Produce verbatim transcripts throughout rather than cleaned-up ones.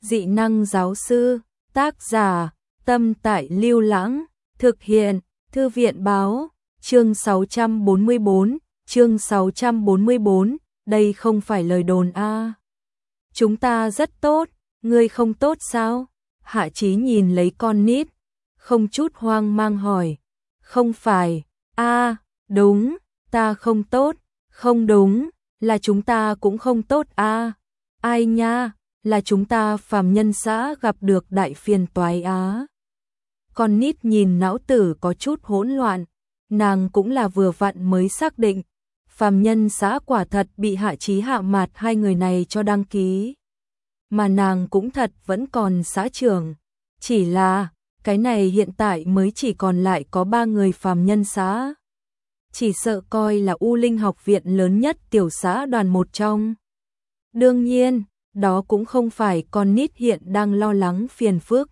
dị năng giáo sư, tác giả, Tâm Tại Lưu Lãng, thực hiện, Thư viện báo, chương sáu trăm bốn mươi bốn, chương sáu trăm bốn mươi bốn, đây không phải lời đồn a. À. Chúng ta rất tốt, ngươi không tốt sao? Hạ Chí nhìn lấy con nít, không chút hoang mang hỏi, không phải, a, à, đúng, ta không tốt, không đúng, là chúng ta cũng không tốt a. À. Ai nha, là chúng ta phàm nhân xã gặp được đại phiền toái á. Con nít nhìn não tử có chút hỗn loạn, nàng cũng là vừa vặn mới xác định, phàm nhân xã quả thật bị Hạ Chí Hạ Mạt hai người này cho đăng ký. Mà nàng cũng thật vẫn còn xã trưởng, chỉ là cái này hiện tại mới chỉ còn lại có ba người phàm nhân xã. Chỉ sợ coi là U Linh học viện lớn nhất tiểu xã đoàn một trong. Đương nhiên, đó cũng không phải con nít hiện đang lo lắng phiền phức.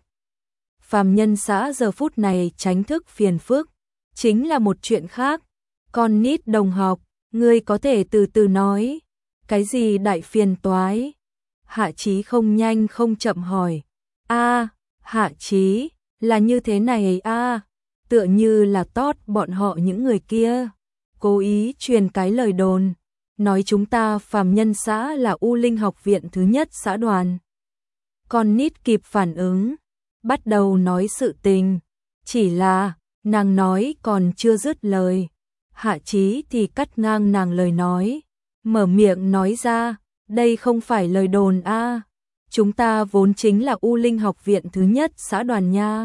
Phàm nhân xã giờ phút này tránh thức phiền phức, chính là một chuyện khác. Con nít đồng học, ngươi có thể từ từ nói, cái gì đại phiền toái? Hạ Chí không nhanh không chậm hỏi. A, Hạ Chí, là như thế này a, à, tựa như là tót bọn họ những người kia cố ý truyền cái lời đồn, nói chúng ta phàm nhân xã là U Linh học viện thứ nhất xã đoàn. Con nít kịp phản ứng, bắt đầu nói sự tình, chỉ là nàng nói còn chưa dứt lời, Hạ Chí thì cắt ngang nàng lời nói, mở miệng nói ra, đây không phải lời đồn a, à, chúng ta vốn chính là U Linh học viện thứ nhất xã đoàn nha.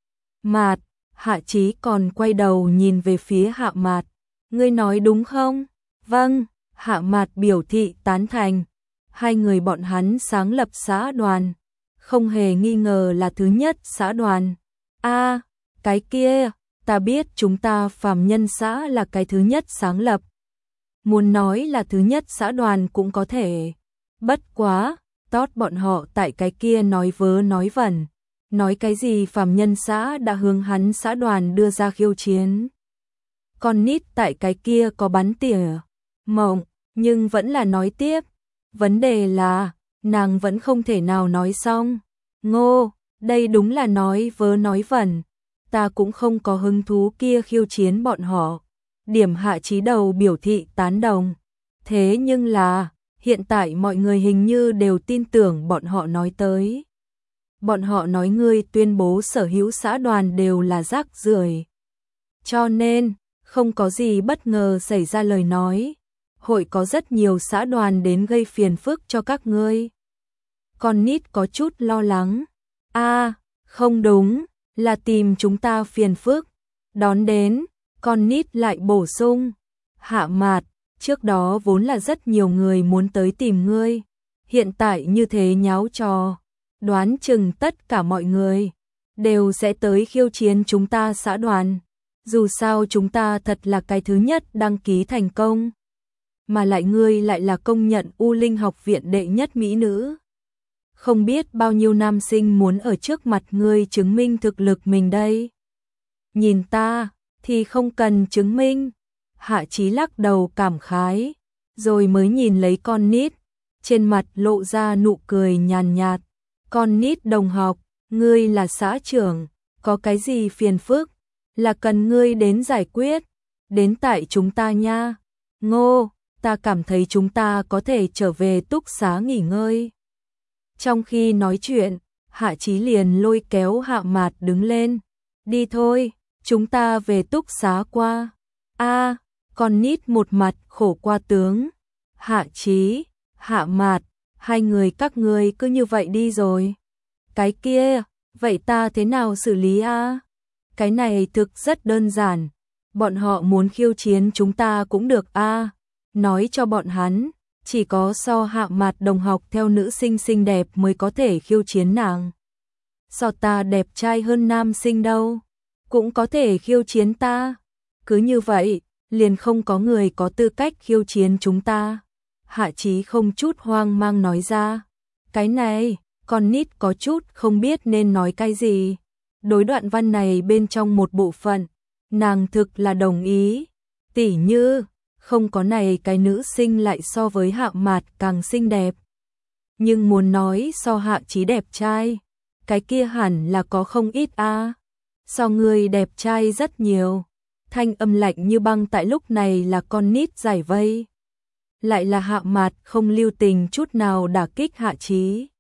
Mạt, Hạ Chí còn quay đầu nhìn về phía Hạ Mạt, ngươi nói đúng không? Vâng, Hạ Mạt biểu thị tán thành, hai người bọn hắn sáng lập xã đoàn, không hề nghi ngờ là thứ nhất xã đoàn. A, à, cái kia, ta biết chúng ta phàm nhân xã là cái thứ nhất sáng lập. Muốn nói là thứ nhất xã đoàn cũng có thể. Bất quá, tót bọn họ tại cái kia nói vớ nói vẩn. Nói cái gì phàm nhân xã đã hướng hắn xã đoàn đưa ra khiêu chiến. Con nít tại cái kia có bắn tỉa, mộng, nhưng vẫn là nói tiếp. Vấn đề là, nàng vẫn không thể nào nói xong. Ngô, đây đúng là nói vớ nói vẩn. Ta cũng không có hứng thú kia khiêu chiến bọn họ. Điểm Hạ Chí đầu biểu thị tán đồng. Thế nhưng là, hiện tại mọi người hình như đều tin tưởng bọn họ nói tới. Bọn họ nói ngươi tuyên bố sở hữu xã đoàn đều là rác rưởi. Cho nên, không có gì bất ngờ xảy ra lời nói. Hội có rất nhiều xã đoàn đến gây phiền phức cho các ngươi. Con nít có chút lo lắng. A, à, không đúng, là tìm chúng ta phiền phức. Đón đến, con nít lại bổ sung. Hạ Mạt, trước đó vốn là rất nhiều người muốn tới tìm ngươi. Hiện tại như thế nháo trò. Đoán chừng tất cả mọi người đều sẽ tới khiêu chiến chúng ta xã đoàn. Dù sao chúng ta thật là cái thứ nhất đăng ký thành công. Mà lại ngươi lại là công nhận U Linh học viện đệ nhất mỹ nữ. Không biết bao nhiêu nam sinh muốn ở trước mặt ngươi chứng minh thực lực mình đây. Nhìn ta thì không cần chứng minh. Hạ Chí lắc đầu cảm khái, rồi mới nhìn lấy con nít, trên mặt lộ ra nụ cười nhàn nhạt. Con nít đồng học, ngươi là xã trưởng, có cái gì phiền phức, là cần ngươi đến giải quyết, đến tại chúng ta nha. Ngô, ta cảm thấy chúng ta có thể trở về túc xá nghỉ ngơi. Trong khi nói chuyện, Hạ Chí liền lôi kéo Hạ Mạt đứng lên. Đi thôi, chúng ta về túc xá qua. A, à, con nít một mặt khổ qua tướng. Hạ Chí, Hạ Mạt, hai người các ngươi cứ như vậy đi rồi. Cái kia, vậy ta thế nào xử lý a? À? Cái này thực rất đơn giản. Bọn họ muốn khiêu chiến chúng ta cũng được a. À? Nói cho bọn hắn, chỉ có so Hạ Mạt đồng học theo nữ sinh xinh đẹp mới có thể khiêu chiến nàng. So ta đẹp trai hơn nam sinh đâu, cũng có thể khiêu chiến ta. Cứ như vậy, liền không có người có tư cách khiêu chiến chúng ta. Hạ Chí không chút hoang mang nói ra. Cái này, con nít có chút không biết nên nói cái gì. Đối đoạn văn này bên trong một bộ phận, nàng thực là đồng ý. Tỉ như, không có này cái nữ sinh lại so với Hạ Mạt càng xinh đẹp. nhưng muốn nói so Hạ Chí đẹp trai, cái kia hẳn là có không ít a. À. So người đẹp trai rất nhiều. Thanh âm lạnh như băng tại lúc này là con nít giải vây. Lại là Hạ Mạt không lưu tình chút nào đả kích Hạ Chí.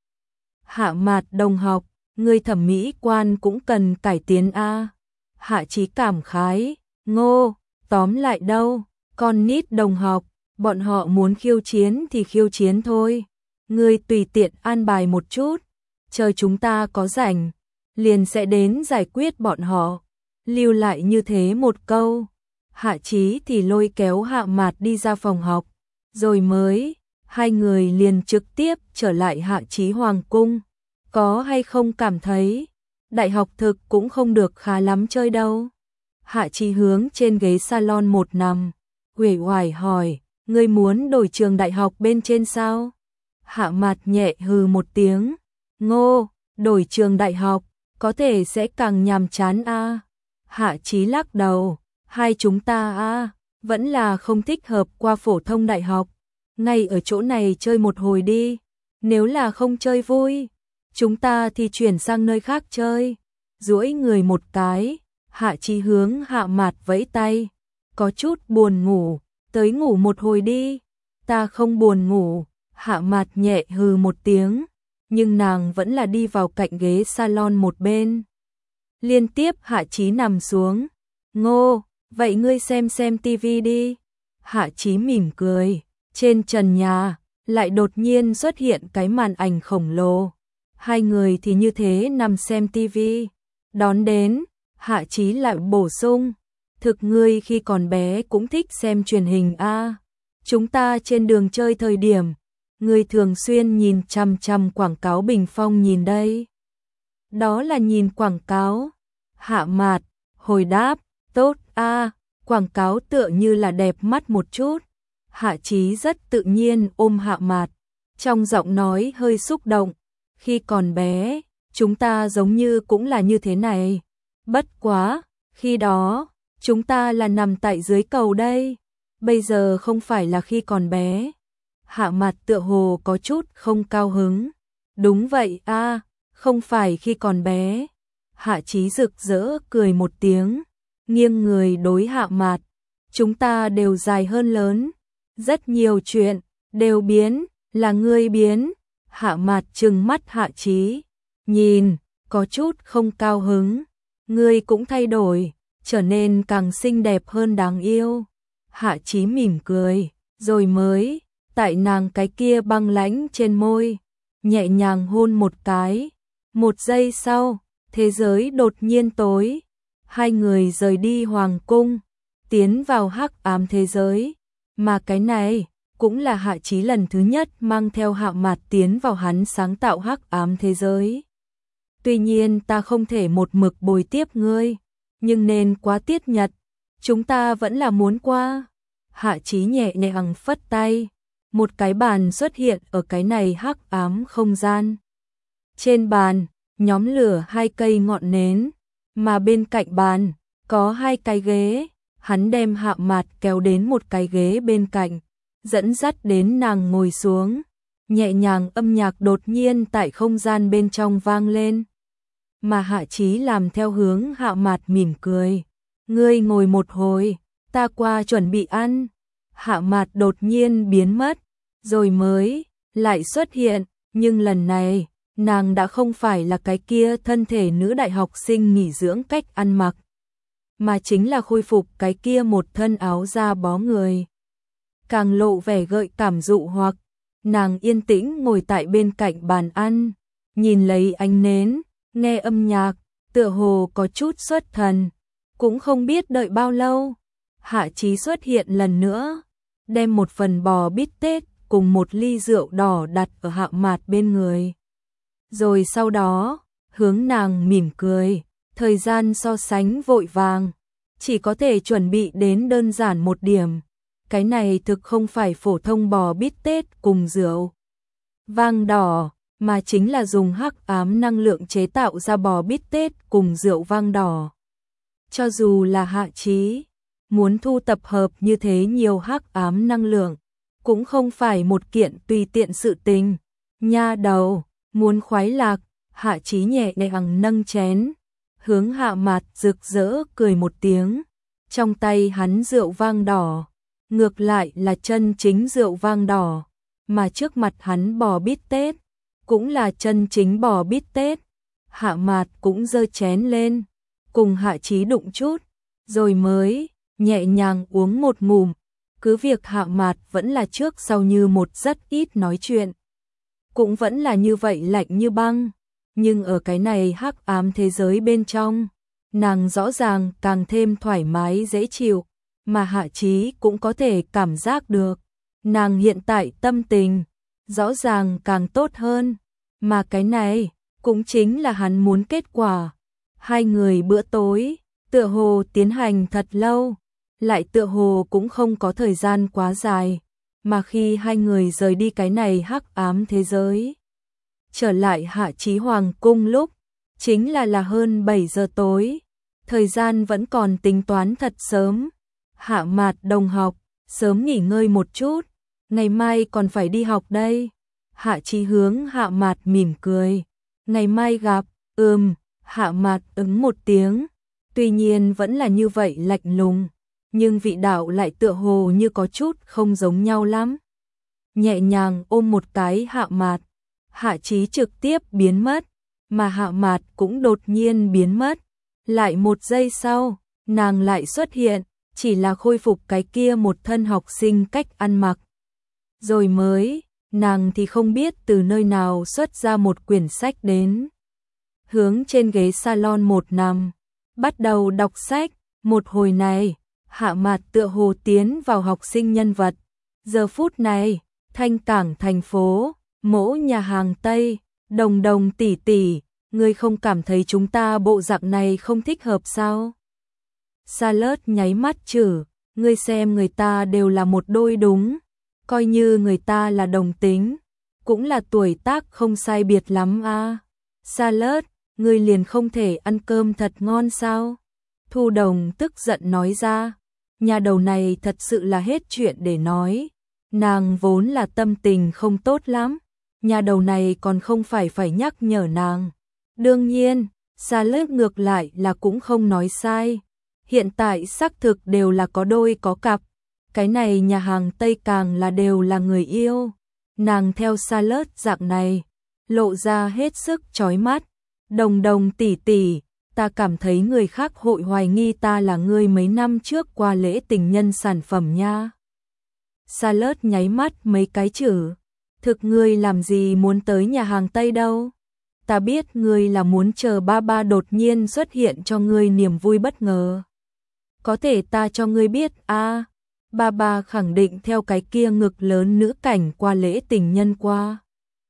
Hạ Mạt đồng học, người thẩm mỹ quan cũng cần cải tiến a. À. Hạ Chí cảm khái, ngô, tóm lại đâu, con nít đồng học, bọn họ muốn khiêu chiến thì khiêu chiến thôi. Ngươi tùy tiện an bài một chút, chờ chúng ta có rảnh, liền sẽ đến giải quyết bọn họ. Lưu lại như thế một câu, Hạ Chí thì lôi kéo Hạ Mạt đi ra phòng học, rồi mới, hai người liền trực tiếp trở lại Hạ Chí Hoàng cung. Có hay không cảm thấy, đại học thực cũng không được khá lắm chơi đâu. Hạ Chí hướng trên ghế salon một nằm, uể oải hỏi, ngươi muốn đổi trường đại học bên trên sao? Hạ Mạt nhẹ hừ một tiếng, ngô, đổi trường đại học, có thể sẽ càng nhàm chán a. À. Hạ Chí lắc đầu, hai chúng ta a, à, vẫn là không thích hợp qua phổ thông đại học, ngay ở chỗ này chơi một hồi đi, nếu là không chơi vui, chúng ta thì chuyển sang nơi khác chơi. Duỗi người một cái, Hạ Chí hướng Hạ Mạt vẫy tay, có chút buồn ngủ, tới ngủ một hồi đi. Ta không buồn ngủ. Hạ Mạt nhẹ hừ một tiếng, nhưng nàng vẫn là đi vào cạnh ghế salon một bên. Liên tiếp Hạ Chí nằm xuống. Ngô, vậy ngươi xem xem tivi đi. Hạ Chí mỉm cười, trên trần nhà lại đột nhiên xuất hiện cái màn ảnh khổng lồ. Hai người thì như thế nằm xem tivi. Đón đến, Hạ Chí lại bổ sung, thực ngươi khi còn bé cũng thích xem truyền hình a. À. Chúng ta trên đường chơi thời điểm, ngươi thường xuyên nhìn chằm chằm quảng cáo bình phong nhìn đây. Đó là nhìn quảng cáo. Hạ Mạt hồi đáp, tốt a, à, quảng cáo tựa như là đẹp mắt một chút. Hạ Chí rất tự nhiên ôm Hạ Mạt, trong giọng nói hơi xúc động. Khi còn bé, chúng ta giống như cũng là như thế này. Bất quá, khi đó, chúng ta là nằm tại dưới cầu đây. Bây giờ không phải là khi còn bé. Hạ Mạt tựa hồ có chút không cao hứng. Đúng vậy a, à, không phải khi còn bé. Hạ Chí rực rỡ cười một tiếng, nghiêng người đối Hạ Mạt. Chúng ta đều dài hơn lớn. Rất nhiều chuyện, đều biến, là ngươi biến. Hạ Mạt trừng mắt Hạ Chí, nhìn, có chút không cao hứng. Ngươi cũng thay đổi, trở nên càng xinh đẹp hơn đáng yêu. Hạ Chí mỉm cười, rồi mới, tại nàng cái kia băng lãnh trên môi, nhẹ nhàng hôn một cái. Một giây sau, thế giới đột nhiên tối. Hai người rời đi hoàng cung, tiến vào hắc ám thế giới. Mà cái này, cũng là Hạ Chí lần thứ nhất mang theo Hạ Mạt tiến vào hắn sáng tạo hắc ám thế giới. Tuy nhiên ta không thể một mực bồi tiếp ngươi, nhưng nên quá tiết nhật, chúng ta vẫn là muốn qua. Hạ Chí nhẹ nhàng phất tay, một cái bàn xuất hiện ở cái này hắc ám không gian. Trên bàn, nhóm lửa hai cây ngọn nến, mà bên cạnh bàn, có hai cái ghế. Hắn đem Hạ Mạt kéo đến một cái ghế bên cạnh, dẫn dắt đến nàng ngồi xuống. Nhẹ nhàng âm nhạc đột nhiên tại không gian bên trong vang lên. Mà Hạ Chí làm theo hướng Hạ Mạt mỉm cười. Ngươi ngồi một hồi, ta qua chuẩn bị ăn. Hạ Mạt đột nhiên biến mất, rồi mới lại xuất hiện, nhưng lần này, nàng đã không phải là cái kia thân thể nữ đại học sinh nghỉ dưỡng cách ăn mặc, mà chính là khôi phục cái kia một thân áo da bó người. Càng lộ vẻ gợi cảm dụ hoặc, nàng yên tĩnh ngồi tại bên cạnh bàn ăn, nhìn lấy ánh nến, nghe âm nhạc, tựa hồ có chút xuất thần, cũng không biết đợi bao lâu. Hạ Chí xuất hiện lần nữa, đem một phần bò bít tết cùng một ly rượu đỏ đặt ở Hạ Mạt bên người. Rồi sau đó, hướng nàng mỉm cười, thời gian so sánh vội vàng, chỉ có thể chuẩn bị đến đơn giản một điểm. Cái này thực không phải phổ thông bò bít tết cùng rượu vang đỏ, mà chính là dùng hắc ám năng lượng chế tạo ra bò bít tết cùng rượu vang đỏ. Cho dù là Hạ Chí muốn thu tập hợp như thế nhiều hắc ám năng lượng, cũng không phải một kiện tùy tiện sự tình. Nha đầu, muốn khoái lạc, Hạ Chí nhẹ nhàng nâng chén, hướng Hạ Mạt rực rỡ cười một tiếng. Trong tay hắn rượu vang đỏ, ngược lại là chân chính rượu vang đỏ, mà trước mặt hắn bò bít tết, cũng là chân chính bò bít tết. Hạ Mạt cũng giơ chén lên, cùng Hạ Chí đụng chút, rồi mới nhẹ nhàng uống một ngụm. Cứ việc Hạ Mạt vẫn là trước sau như một, rất ít nói chuyện, cũng vẫn là như vậy lạnh như băng, nhưng ở cái này hắc ám thế giới bên trong, nàng rõ ràng càng thêm thoải mái dễ chịu, mà Hạ Chí cũng có thể cảm giác được, nàng hiện tại tâm tình rõ ràng càng tốt hơn, mà cái này cũng chính là hắn muốn kết quả. Hai người bữa tối tựa hồ tiến hành thật lâu, lại tựa hồ cũng không có thời gian quá dài, mà khi hai người rời đi cái này hắc ám thế giới, trở lại Hạ Chí Hoàng cung lúc, chính là là hơn bảy giờ tối, thời gian vẫn còn tính toán thật sớm. Hạ Mạt đồng học, sớm nghỉ ngơi một chút, ngày mai còn phải đi học đây. Hạ Chí hướng Hạ Mạt mỉm cười, ngày mai gặp. Ừm, Hạ Mạt ứng một tiếng, tuy nhiên vẫn là như vậy lạnh lùng, nhưng vị đạo lại tựa hồ như có chút không giống nhau lắm. Nhẹ nhàng ôm một cái Hạ Mạt, Hạ Chí trực tiếp biến mất, mà Hạ Mạt cũng đột nhiên biến mất. Lại một giây sau, nàng lại xuất hiện, chỉ là khôi phục cái kia một thân học sinh cách ăn mặc. Rồi mới, nàng thì không biết từ nơi nào xuất ra một quyển sách đến. Hướng trên ghế salon một nằm, bắt đầu đọc sách. Một hồi này, Hạ Mạt tựa hồ tiến vào học sinh nhân vật. Giờ phút này, Thanh Cảng thành phố, mỗ nhà hàng Tây, Đồng Đồng tỷ tỷ, ngươi không cảm thấy chúng ta bộ dạng này không thích hợp sao? Salad nháy mắt chử, ngươi xem người ta đều là một đôi đúng, coi như người ta là đồng tính, cũng là tuổi tác không sai biệt lắm a. À. Salad, ngươi liền không thể ăn cơm thật ngon sao? Thu Đồng tức giận nói ra, nhà đầu này thật sự là hết chuyện để nói, nàng vốn là tâm tình không tốt lắm, nhà đầu này còn không phải phải nhắc nhở nàng. Đương nhiên, Salad ngược lại là cũng không nói sai, hiện tại xác thực đều là có đôi có cặp, cái này nhà hàng Tây càng là đều là người yêu, nàng theo Salad dạng này, lộ ra hết sức chói mắt. Đồng Đồng tỷ tỷ, ta cảm thấy người khác hội hoài nghi ta là ngươi mấy năm trước qua lễ tình nhân sản phẩm nha. Salad nháy mắt mấy cái chữ, thực ngươi làm gì muốn tới nhà hàng Tây đâu? Ta biết ngươi là muốn chờ ba ba đột nhiên xuất hiện cho ngươi niềm vui bất ngờ. Có thể ta cho ngươi biết a, à, ba ba khẳng định theo cái kia ngực lớn nữ cảnh qua lễ tình nhân qua.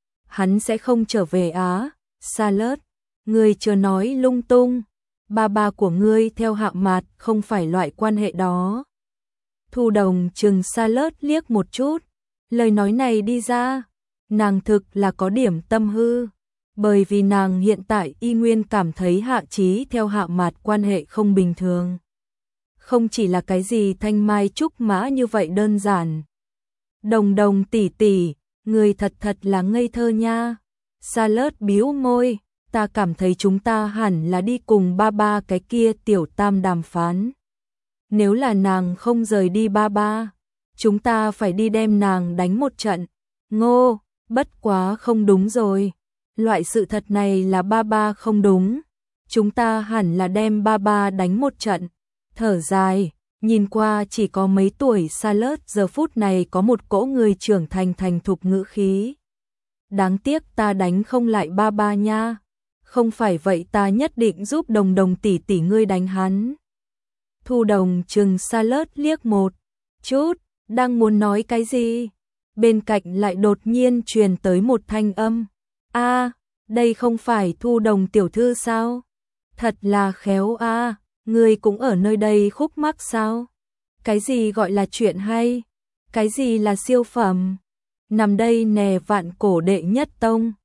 Hắn sẽ không trở về á. Salad, ngươi chưa nói lung tung, ba ba của ngươi theo Hạ Mạt không phải loại quan hệ đó. Thu Đồng chừng Salad liếc một chút, lời nói này đi ra, nàng thực là có điểm tâm hư, bởi vì nàng hiện tại y nguyên cảm thấy Hạ Chí theo Hạ Mạt quan hệ không bình thường. Không chỉ là cái gì thanh mai trúc mã như vậy đơn giản. Đồng Đồng tỷ tỷ, người thật thật là ngây thơ nha. Salad bĩu môi, ta cảm thấy chúng ta hẳn là đi cùng ba ba cái kia tiểu tam đàm phán. Nếu là nàng không rời đi ba ba, chúng ta phải đi đem nàng đánh một trận. Ngô, bất quá không đúng rồi. Loại sự thật này là ba ba không đúng. Chúng ta hẳn là đem ba ba đánh một trận. Thở dài, nhìn qua chỉ có mấy tuổi Salad giờ phút này có một cỗ người trưởng thành thành thục ngữ khí. Đáng tiếc ta đánh không lại ba ba nha. Không phải vậy ta nhất định giúp Đồng Đồng tỷ tỷ ngươi đánh hắn. Thu Đồng chừng Salad liếc một chút, đang muốn nói cái gì? Bên cạnh lại đột nhiên truyền tới một thanh âm. A, à, đây không phải Thu Đồng tiểu thư sao? Thật là khéo a, à, ngươi cũng ở nơi đây khúc mắc sao? Cái gì gọi là chuyện hay? Cái gì là siêu phẩm? Nằm đây nè vạn cổ đệ nhất tông,